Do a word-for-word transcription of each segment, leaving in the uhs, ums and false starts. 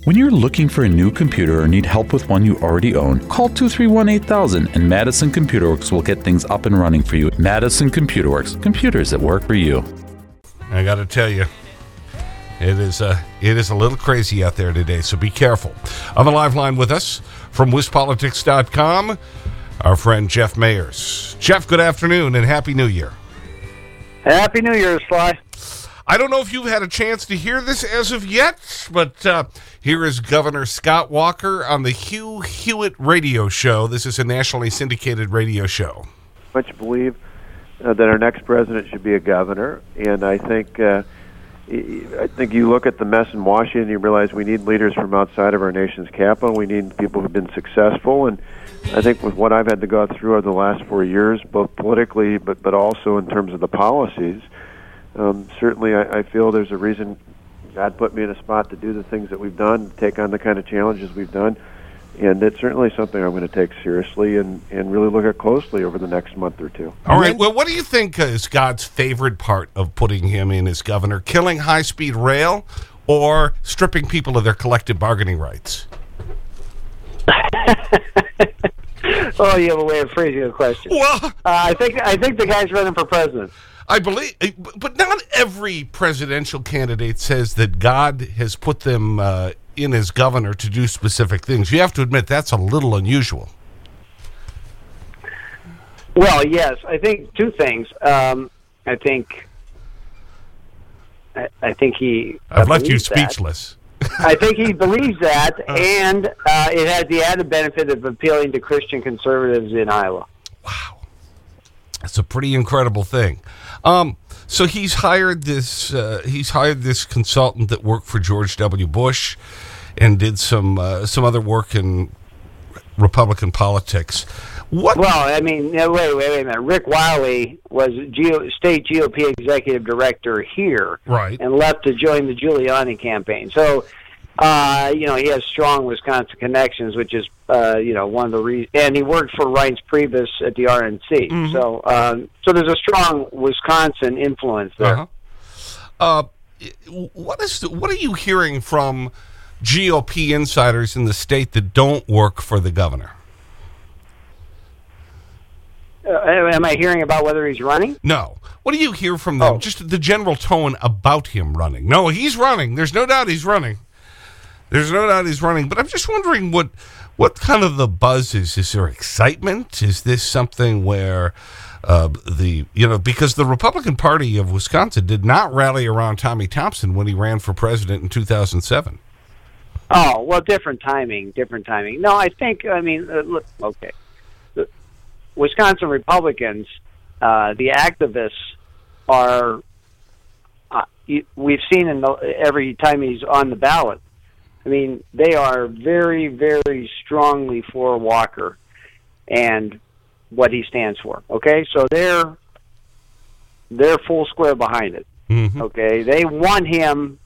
When you're looking for a new computer or need help with one you already own, call two three one, eight thousand and Madison Computer Works will get things up and running for you. Madison Computer Works, computers that work for you. I got to tell you, it is, uh, it is a little crazy out there today, so be careful. On the live line with us from Wiz Politics dot com, our friend Jeff Mayers. Jeff, good afternoon and Happy New Year. Happy New Year, Sly. I don't know if you've had a chance to hear this as of yet, but uh, here is Governor Scott Walker on the Hugh Hewitt radio show. This is a nationally syndicated radio show. Much believe uh, that our next president should be a governor, and I think uh, I think you look at the mess in Washington, you realize we need leaders from outside of our nation's capital. We need people who've been successful, and I think with what I've had to go through over the last four years, both politically but but also in terms of the policies. Um, certainly, I, I feel there's a reason God put me in a spot to do the things that we've done, take on the kind of challenges we've done, and it's certainly something I'm going to take seriously and, and really look at closely over the next month or two. All right. Well, what do you think is God's favorite part of putting him in as governor? Killing high-speed rail or stripping people of their collective bargaining rights? Oh, you have a way of phrasing the question. Well, uh, I think I think the guy's running for president. I believe, but not every presidential candidate says that God has put them uh, in as governor to do specific things. You have to admit that's a little unusual. Well, yes, I think two things. Um, I think, I, I think he. I've left you speechless. I think he believes that, and uh, it has the added benefit of appealing to Christian conservatives in Iowa. Wow, that's a pretty incredible thing. Um, so he's hired this. Uh, he's hired this consultant that worked for George W. Bush, and did some uh, some other work in Republican politics. What? Well, I mean, wait, wait, wait a minute. Rick Wiley was G O, state G O P executive director here, right, and left to join the Giuliani campaign. So, uh, you know, he has strong Wisconsin connections, which is, uh, you know, one of the reasons. And he worked for Reince Priebus at the R N C. Mm-hmm. So, um, so there's a strong Wisconsin influence there. Uh-huh. Uh, what is the, what are you hearing from G O P insiders in the state that don't work for the governor? Uh, am I hearing about whether he's running? No. What do you hear from them? Oh. Just the general tone about him running. No, he's running. There's no doubt he's running. There's no doubt he's running. But I'm just wondering what, what kind of the buzz is. Is there excitement? Is this something where uh, the, you know, because the Republican Party of Wisconsin did not rally around Tommy Thompson when he ran for president in two thousand seven. Oh, well, different timing, different timing. No, I think, I mean, uh, look, okay. Wisconsin Republicans, uh, the activists are, uh, we've seen in the, every time he's on the ballot, I mean, they are very, very strongly for Walker and what he stands for, okay? So they're, they're full square behind it, mm-hmm. okay? They want him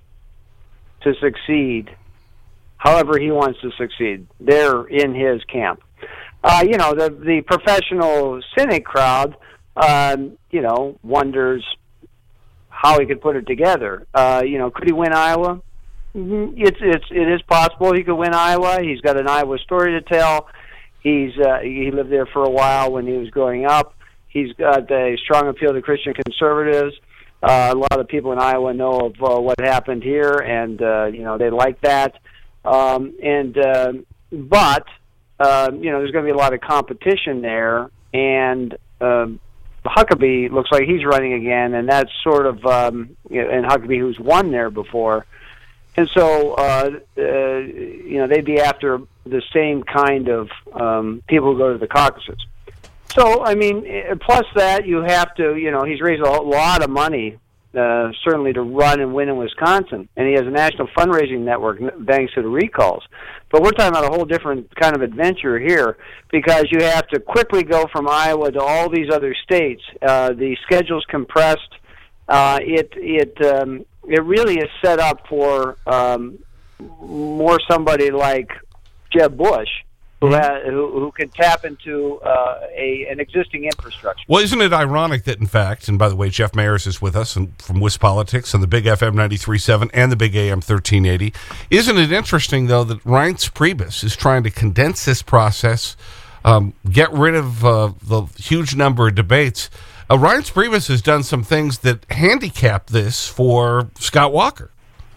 to succeed however he wants to succeed. They're in his camp. Uh, you know, the the professional cynic crowd, um, you know, wonders how he could put it together. Uh, you know, could he win Iowa? It's it's it is possible he could win Iowa. He's got an Iowa story to tell. He's uh, he lived there for a while when he was growing up. He's got a strong appeal to Christian conservatives. Uh, a lot of people in Iowa know of uh, what happened here, and uh, you know they like that. Um, and uh, but. Uh, you know, there's going to be a lot of competition there, and uh, Huckabee looks like he's running again, and that's sort of, um, you know, and Huckabee who's won there before. And so, uh, uh, you know, they'd be after the same kind of um, people who go to the caucuses. So, I mean, plus that, you have to, you know, he's raised a lot of money, uh, certainly to run and win in Wisconsin, and he has a national fundraising network thanks to the recalls. But we're talking about a whole different kind of adventure here because you have to quickly go from Iowa to all these other states. Uh, the schedule's compressed. Uh, it it um, it really is set up for um, more somebody like Jeb Bush, who, ha, who, who can tap into uh, a, an existing infrastructure. Well, isn't it ironic that, in fact, and by the way, Jeff Mayers is with us and from WisPolitics on the Big F M ninety-three point seven and the Big A M thirteen eighty. Isn't it interesting, though, that Reince Priebus is trying to condense this process, um, get rid of uh, the huge number of debates? Uh, Reince Priebus has done some things that handicap this for Scott Walker.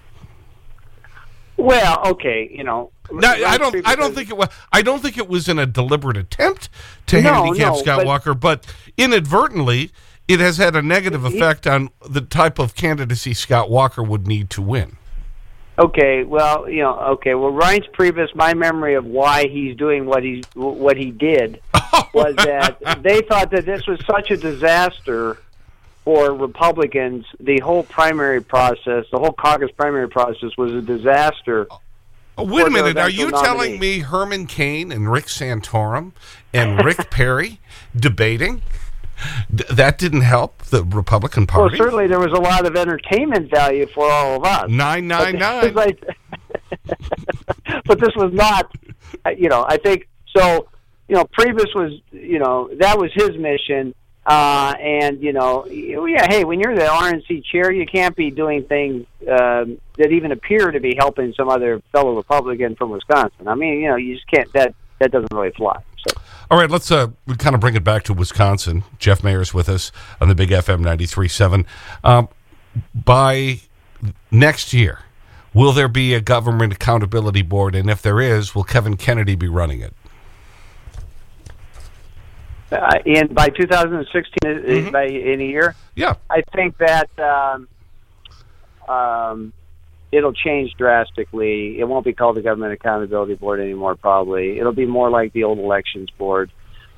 Well, okay, you know. No, I don't. I don't think it was. I don't think it was in a deliberate attempt to no, handicap no, Scott but, Walker, but inadvertently, it has had a negative he, effect on the type of candidacy Scott Walker would need to win. Okay, well, you know, okay, well, Reince Priebus, my memory of why he's doing what he's what he did was that they thought that this was such a disaster for Republicans. The whole primary process, the whole caucus primary process, was a disaster. Oh, wait a minute. Are you nominee. telling me Herman Cain and Rick Santorum and Rick Perry debating? D that didn't help the Republican Party? Well, certainly there was a lot of entertainment value for all of us. nine nine nine. Like, but this was not, you know, I think, so, you know, Priebus was, you know, that was his mission. Uh, and, you know, yeah, hey, when you're the R N C chair, you can't be doing things um, that even appear to be helping some other fellow Republican from Wisconsin. I mean, you know, you just can't, that, that doesn't really fly. So. All right, let's uh, we kind of bring it back to Wisconsin. Jeff Mayer's with us on the Big F M ninety-three point seven. Um, by next year, will there be a government accountability board? And if there is, will Kevin Kennedy be running it? Uh, in by two thousand sixteen, mm-hmm. by in a year, yeah, I think that um, um, it'll change drastically. It won't be called the Government Accountability Board anymore. Probably it'll be more like the old Elections Board.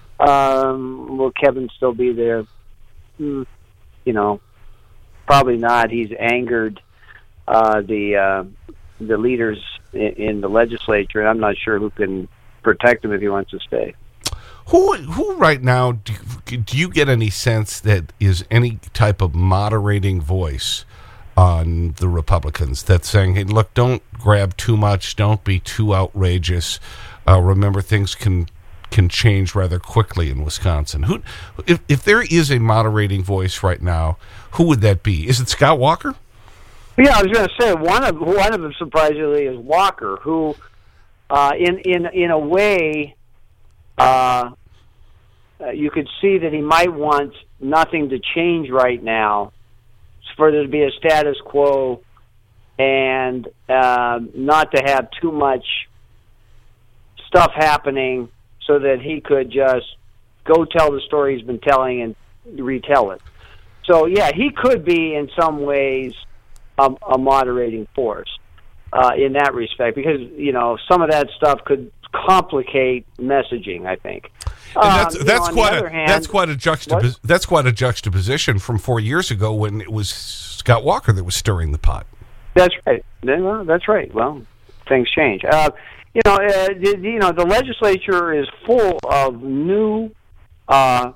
Um, will Kevin still be there? Mm, you know, probably not. He's angered uh, the uh, the leaders in, in the legislature, and I'm not sure who can protect him if he wants to stay. Who, who right now, do, do you get any sense that is any type of moderating voice on the Republicans that's saying, hey, look, don't grab too much, don't be too outrageous. Uh, remember, things can can change rather quickly in Wisconsin. Who, if, if there is a moderating voice right now, who would that be? Is it Scott Walker? Yeah, I was going to say, one of, one of them, surprisingly, is Walker, who, uh, in, in, in a way... Uh, uh, you could see that he might want nothing to change right now, for there to be a status quo, and uh, not to have too much stuff happening, so that he could just go tell the story he's been telling and retell it. So, yeah, he could be in some ways a, a moderating force uh, in that respect, because, you know, some of that stuff could complicate messaging, I think. And that's um, that's know, quite a hand, that's quite a juxtapos that's quite a juxtaposition from four years ago when it was Scott Walker that was stirring the pot. That's right. Well, that's right. Well, things change. Uh, you know, uh, the, you know, the legislature is full of new uh,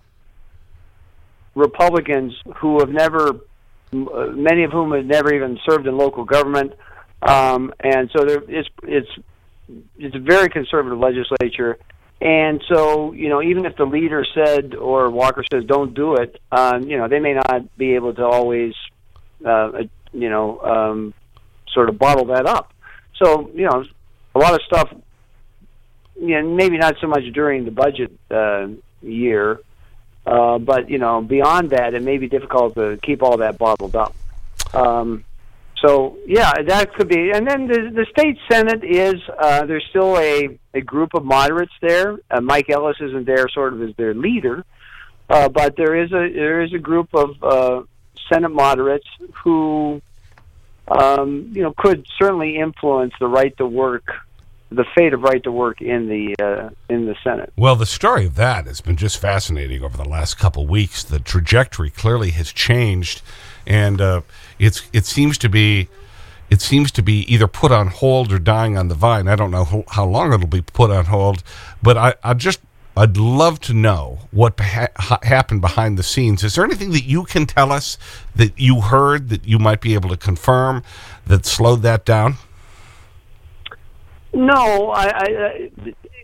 Republicans who have never, many of whom have never even served in local government, um, and so there, it's it's it's a very conservative legislature. And so, you know, even if the leader said, or Walker says, don't do it, um, you know, they may not be able to always, uh, you know, um, sort of bottle that up. So, you know, a lot of stuff, you know, maybe not so much during the budget uh, year, uh, but, you know, beyond that, it may be difficult to keep all that bottled up. Um, so, yeah, that could be. And then the, the state Senate is, uh, there's still a, a group of moderates there. Uh, Mike Ellis isn't there sort of as their leader, uh, but there is a there is a group of uh, Senate moderates who, um, you know, could certainly influence the right to work, the fate of right to work in the uh, in the Senate. Well, the story of that has been just fascinating over the last couple of weeks. The trajectory clearly has changed, and uh, it's it seems to be. It seems to be either put on hold or dying on the vine. I don't know how long it'll be put on hold, but I, I just, I'd love to know what ha happened behind the scenes. Is there anything that you can tell us that you heard that you might be able to confirm that slowed that down? No, I, I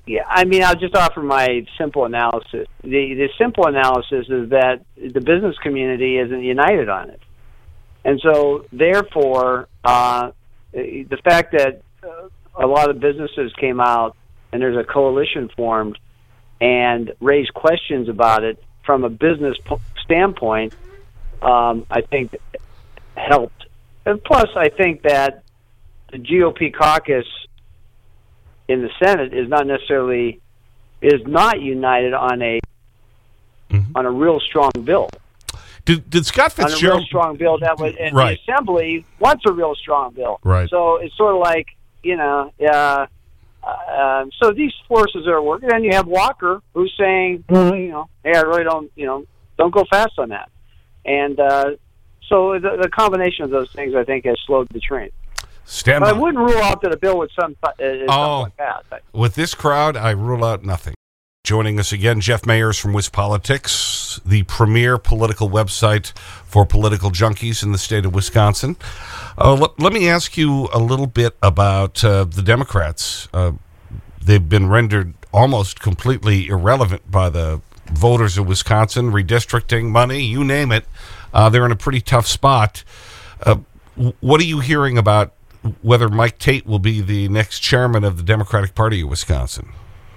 yeah, I mean, I'll just offer my simple analysis. The the simple analysis is that the business community isn't united on it, and so therefore, uh, the fact that uh, a lot of businesses came out and there's a coalition formed and raised questions about it from a business p- standpoint, um, I think helped. And plus, I think that the G O P caucus in the Senate is not necessarily is not united on a mm-hmm. on a real strong bill. Did, did Scott Fitzgerald... On a real strong bill that would... And right. the Assembly wants a real strong bill. Right. So it's sort of like, you know... Uh, uh, so these forces are working. And you have Walker who's saying, mm-hmm. you know, hey, I really don't, you know, don't go fast on that. And uh, so the, the combination of those things, I think, has slowed the train. Stand but by. I wouldn't rule out that a bill would some, uh, oh, like that. But. With this crowd, I rule out nothing. Joining us again, Jeff Mayers from WisPolitics, the premier political website for political junkies in the state of Wisconsin. Uh, let, let me ask you a little bit about uh, the Democrats. Uh, they've been rendered almost completely irrelevant by the voters of Wisconsin, redistricting, money, you name it. Uh, they're in a pretty tough spot. Uh, what are you hearing about whether Mike Tate will be the next chairman of the Democratic Party of Wisconsin?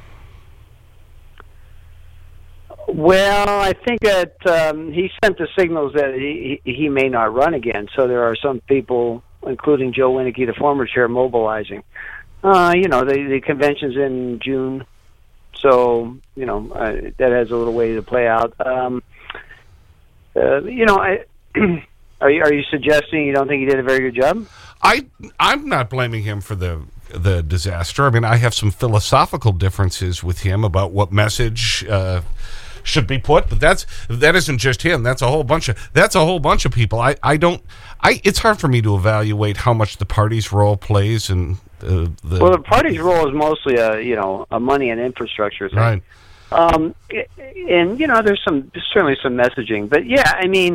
Well, I think that um, he sent the signals that he, he may not run again. So there are some people, including Joe Winnicke, the former chair, mobilizing. Uh, you know, the, the convention's in June, so, you know, uh, that has a little way to play out. Um, uh, you know, I, are you, are you suggesting you don't think he did a very good job? I, I'm not blaming him for the the disaster. I mean, I have some philosophical differences with him about what message uh, should be put, but that's that isn't just him. That's a whole bunch of that's a whole bunch of people. I, I don't I it's hard for me to evaluate how much the party's role plays in uh, the well, the party's role is mostly a you know a money and infrastructure thing. Right. Um, and you know, there's some there's certainly some messaging, but yeah, I mean,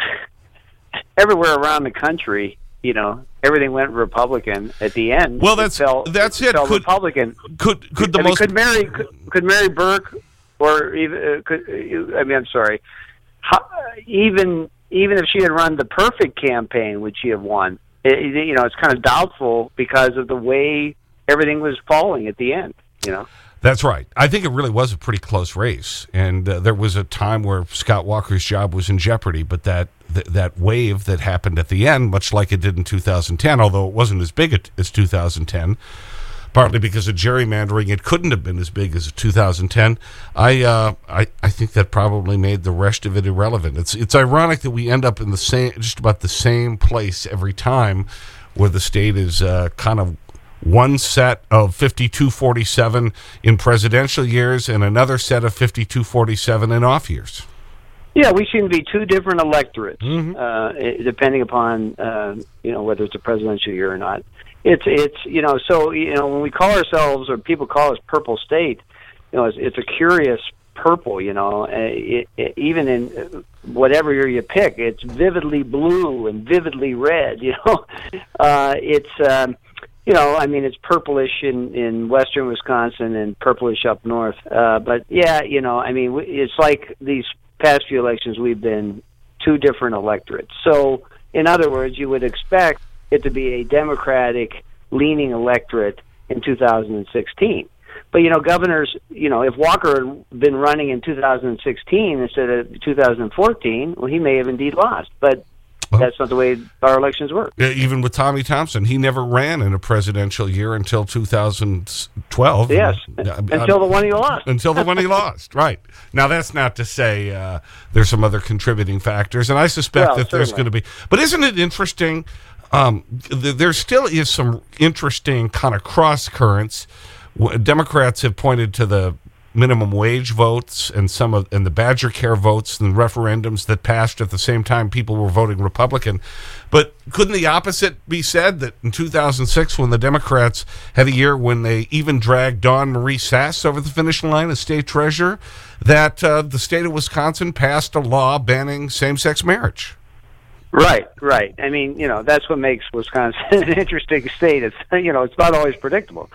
everywhere around the country, you know, everything went Republican at the end. Well, that's it fell, that's it. it. Fell could, Republican. Could could the I mean, most could Mary could, could Mary Burke or even uh, could I mean I'm sorry, How, even even if she had run the perfect campaign, would she have won? It, you know, it's kind of doubtful because of the way everything was falling at the end. You know. That's right. I think it really was a pretty close race, and uh, there was a time where Scott Walker's job was in jeopardy, but that th that wave that happened at the end, much like it did in two thousand ten, although it wasn't as big as two thousand ten, partly because of gerrymandering, it couldn't have been as big as two thousand ten. I, uh, I, I think that probably made the rest of it irrelevant. It's, it's ironic that we end up in the same, just about the same place every time, where the state is uh, kind of one set of fifty-two forty-seven in presidential years and another set of fifty-two forty-seven in off years. Yeah, we seem to be two different electorates, mm-hmm. uh, depending upon uh, you know whether it's a presidential year or not. It's it's you know so you know when we call ourselves or people call us purple state, you know it's, it's a curious purple. You know, it, it, even in whatever year you pick, it's vividly blue and vividly red. You know, uh, it's. Um, You know, I mean, it's purplish in, in western Wisconsin and purplish up north. Uh, but, yeah, you know, I mean, it's like these past few elections, we've been two different electorates. So, in other words, you would expect it to be a Democratic-leaning electorate in two thousand sixteen. But, you know, governors, you know, if Walker had been running in two thousand sixteen instead of two thousand fourteen, well, he may have indeed lost. But Well, that's not the way our elections work. Even with Tommy Thompson, he never ran in a presidential year until two thousand twelve. Yes, uh, until the one he lost. Until the one he lost, right. Now, that's not to say uh, there's some other contributing factors, and I suspect well, that there's going to be. But isn't it interesting? Um, th there still is some interesting kind of cross currents. Democrats have pointed to the minimum wage votes and some of and the Badger Care votes and referendums that passed at the same time people were voting Republican. But couldn't the opposite be said, that in two thousand six, when the Democrats had a year when they even dragged Dawn Marie Sass over the finish line as state treasurer, that uh, the state of Wisconsin passed a law banning same-sex marriage? Right, right. I mean, you know, that's what makes Wisconsin an interesting state. It's, you know, it's not always predictable.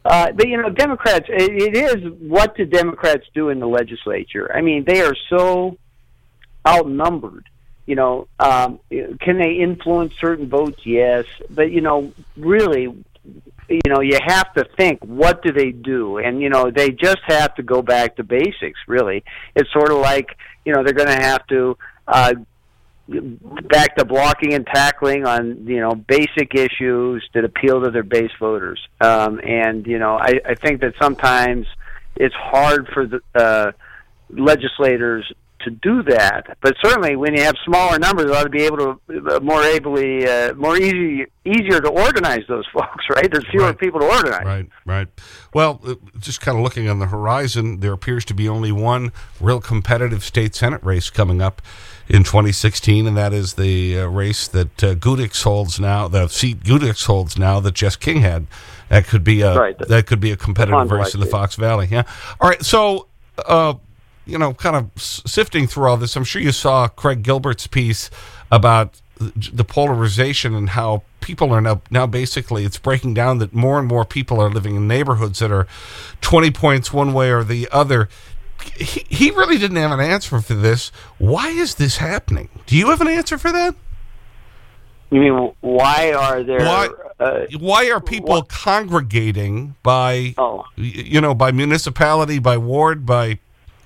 Uh, but, you know, Democrats, it, it is what do Democrats do in the legislature? I mean, they are so outnumbered. You know, um, can they influence certain votes? Yes. But, you know, really, you know, you have to think, what do they do? And, you know, they just have to go back to basics, really. It's sort of like, you know, they're going to have to uh, back to blocking and tackling on, you know, basic issues that appeal to their base voters. Um, and, you know, I, I think that sometimes it's hard for the uh, legislators to do that, but certainly when you have smaller numbers, they ought to be able to uh, more ably, uh, more easy, easier to organize those folks, right? There's fewer right. people to organize. Right, right. Well, uh, just kind of looking on the horizon, there appears to be only one real competitive state Senate race coming up in twenty sixteen, and that is the uh, race that uh, Gudix holds now, the seat Gudix holds now that Jess King had. That could be a, right. that could be a competitive race in the Fox Valley. Yeah. All right. So, uh, you know, kind of sifting through all this, I'm sure you saw Craig Gilbert's piece about the polarization and how people are now, now basically, it's breaking down that more and more people are living in neighborhoods that are twenty points one way or the other. He, he really didn't have an answer for this. Why is this happening? Do you have an answer for that? You mean, why are there... Why, uh, why are people what? congregating by, oh. you know, by municipality, by ward, by...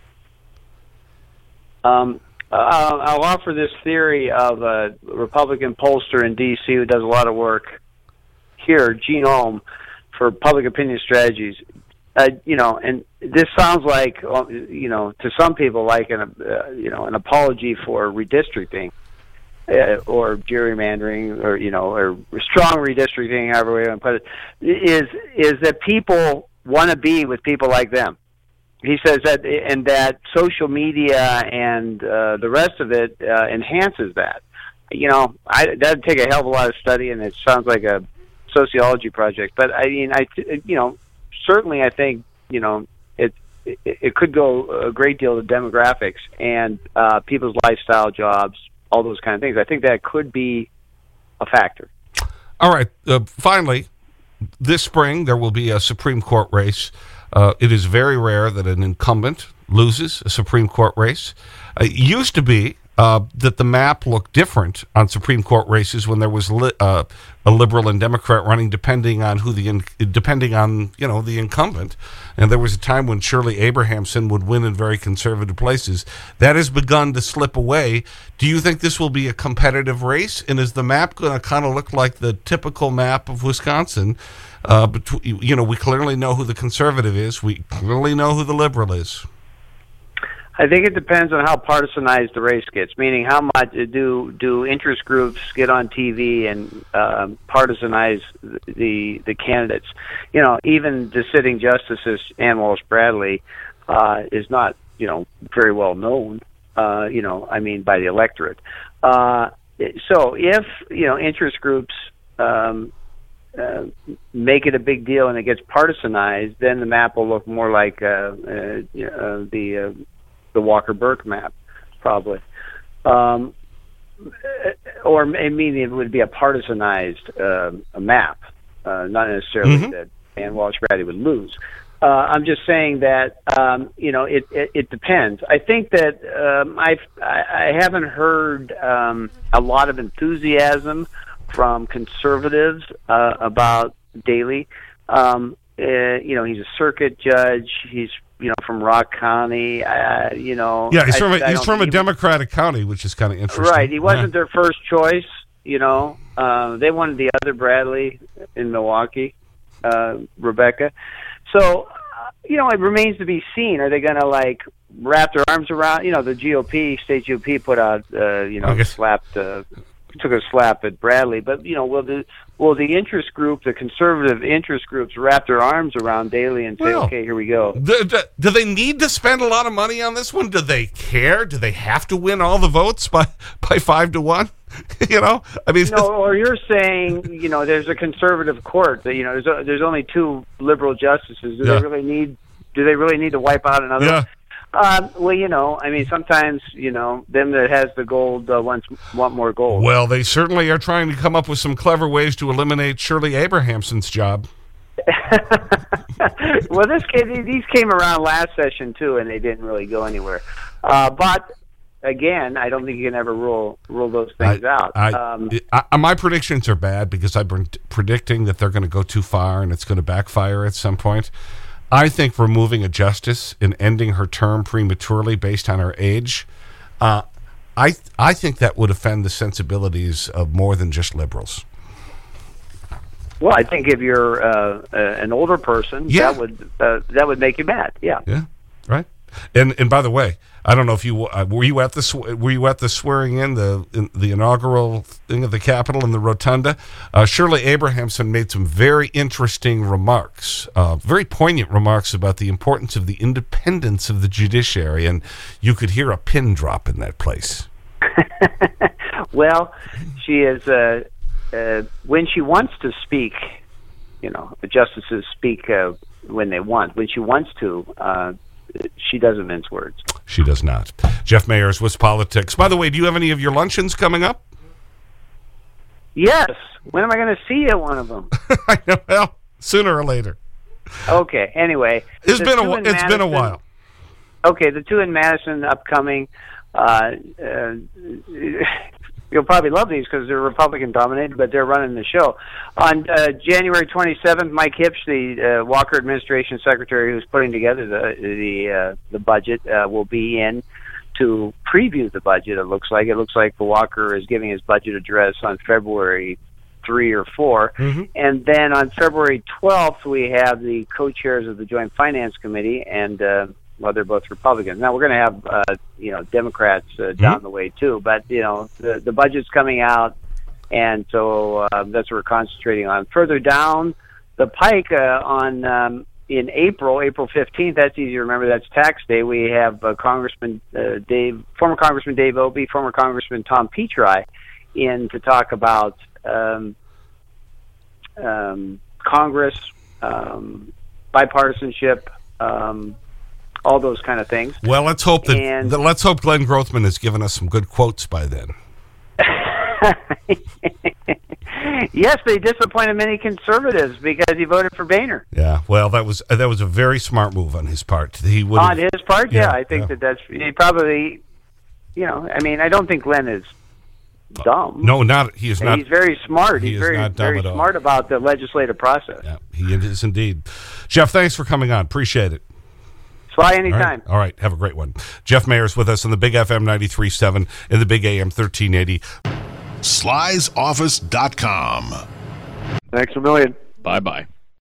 Um, uh, I'll offer this theory of a Republican pollster in D C who does a lot of work here, Gene Ohm, for Public Opinion Strategies. Uh, you know, and this sounds like, you know, to some people like an, uh, you know, an apology for redistricting uh, or gerrymandering, or you know, or strong redistricting, however we want to put it. Is is that people want to be with people like them? He says that, and that social media and uh, the rest of it uh, enhances that. You know, I, that'd take a hell of a lot of study, and it sounds like a sociology project. But I mean, I, you know, certainly I think, you know, it it, it could go a great deal to demographics and uh, people's lifestyle, jobs, all those kind of things. I think that could be a factor. All right. Uh, finally, this spring there will be a Supreme Court race. Uh, it is very rare that an incumbent loses a Supreme Court race. Uh, it used to be uh, that the map looked different on Supreme Court races when there was li uh, a liberal and Democrat running, depending on who the in depending on you know the incumbent. And there was a time when Shirley Abrahamson would win in very conservative places. That has begun to slip away. Do you think this will be a competitive race? And is the map going to kind of look like the typical map of Wisconsin? Uh, but, you know, we clearly know who the conservative is. We clearly know who the liberal is. I think it depends on how partisanized the race gets, meaning how much do do interest groups get on T V and uh, partisanize the the candidates. You know, even the sitting justices, Ann Walsh Bradley, uh, is not, you know, very well known, uh, you know, I mean, by the electorate. Uh, so if, you know, interest groups um, uh, make it a big deal and it gets partisanized, then the map will look more like uh, uh, uh, the... Uh, the Walker-Burke map, probably. Um, or I mean, it would be a partisanized uh, a map, uh, not necessarily mm-hmm. that Ann Walsh Bradley would lose. Uh, I'm just saying that, um, you know, it, it, it depends. I think that um, I've, I, I haven't heard um, a lot of enthusiasm from conservatives uh, about Daley. Um, uh, you know, he's a circuit judge. He's you know, from Rock County, uh, you know. Yeah, he's from, I, a, he's from a Democratic county, which is kind of interesting. Right, he wasn't yeah. their first choice, you know. Uh, they wanted the other Bradley in Milwaukee, uh, Rebecca. So, uh, you know, it remains to be seen. Are they going to, like, wrap their arms around, you know, the G O P, state G O P put out, uh, you know, slapped, uh, took a slap at Bradley. But, you know, will the, will the interest group, the conservative interest groups, wrap their arms around Daley and say, well, okay, here we go? Do, do, do they need to spend a lot of money on this one? Do they care? Do they have to win all the votes by, by five to one? you know? I mean, no, or you're saying, you know, there's a conservative court that, you know, there's, a, there's only two liberal justices. Do yeah. they really need, do they really need to wipe out another yeah. one? Um, well, you know, I mean, sometimes, you know, them that has the gold uh, wants, want more gold. Well, they certainly are trying to come up with some clever ways to eliminate Shirley Abrahamson's job. well, this kid, these came around last session too, and they didn't really go anywhere. Uh, but again, I don't think you can ever rule rule those things I, out. I, Um, I, my predictions are bad because I've been predicting that they're going to go too far and it's going to backfire at some point. I think removing a justice and ending her term prematurely based on her age, uh, I I think that would offend the sensibilities of more than just liberals. Well, I think if you're uh, uh, an older person, yeah. that would uh, that would make you mad. Yeah. Yeah. Right. And and by the way, I don't know if you uh, were you at the were you at the swearing in the in, the inaugural thing of the Capitol in the rotunda. Uh, Shirley Abrahamson made some very interesting remarks, uh, very poignant remarks about the importance of the independence of the judiciary, and you could hear a pin drop in that place. Well, she is. Uh, Uh, when she wants to speak, you know, the justices speak uh, when they want. When she wants to, uh, she doesn't mince words. She does not. Jeff Mayers, What's Politics. By the way, do you have any of your luncheons coming up? Yes. When am I going to see you at one of them? I know. Well, sooner or later. Okay. Anyway, it's been a it's Madison, been a while. Okay, the two in Madison upcoming. Uh, uh, You'll probably love these because they're Republican dominated, but they're running the show. On uh, January twenty-seventh, Mike Hipsch, the uh, Walker administration secretary who's putting together the the uh, the budget, uh, will be in to preview the budget. It looks like it looks like Walker is giving his budget address on February three or four, mm-hmm. and then on February twelfth we have the co-chairs of the Joint Finance Committee and. Uh, Well, they're both Republicans. Now we're going to have, uh, you know, Democrats uh, down mm-hmm. the way too. But you know, the the budget's coming out, and so uh, that's what we're concentrating on. Further down the pike, uh, on um, in April, April fifteenth. That's easy to remember. That's tax day. We have uh, Congressman uh, Dave, former Congressman Dave Obey, former Congressman Tom Petri, in to talk about um, um, Congress, um, bipartisanship. Um, all those kind of things. Well, let's hope that, and, that let's hope Glenn Grothman has given us some good quotes by then. Yes, they disappointed many conservatives because he voted for Boehner. Yeah, well, that was that was a very smart move on his part. He would on his part, yeah, yeah I think yeah. that that's he probably, you know, I mean, I don't think Glenn is dumb. No, not he is not. He's very smart. He He's is very not dumb very at all. smart about the legislative process. Yeah, he is indeed. Jeff, thanks for coming on. Appreciate it. Fly anytime. All right. All right. Have a great one. Jeff Mayers with us on the Big F M ninety-three point seven and the Big A M thirteen eighty. Slys Office dot com. Thanks a million. Bye-bye.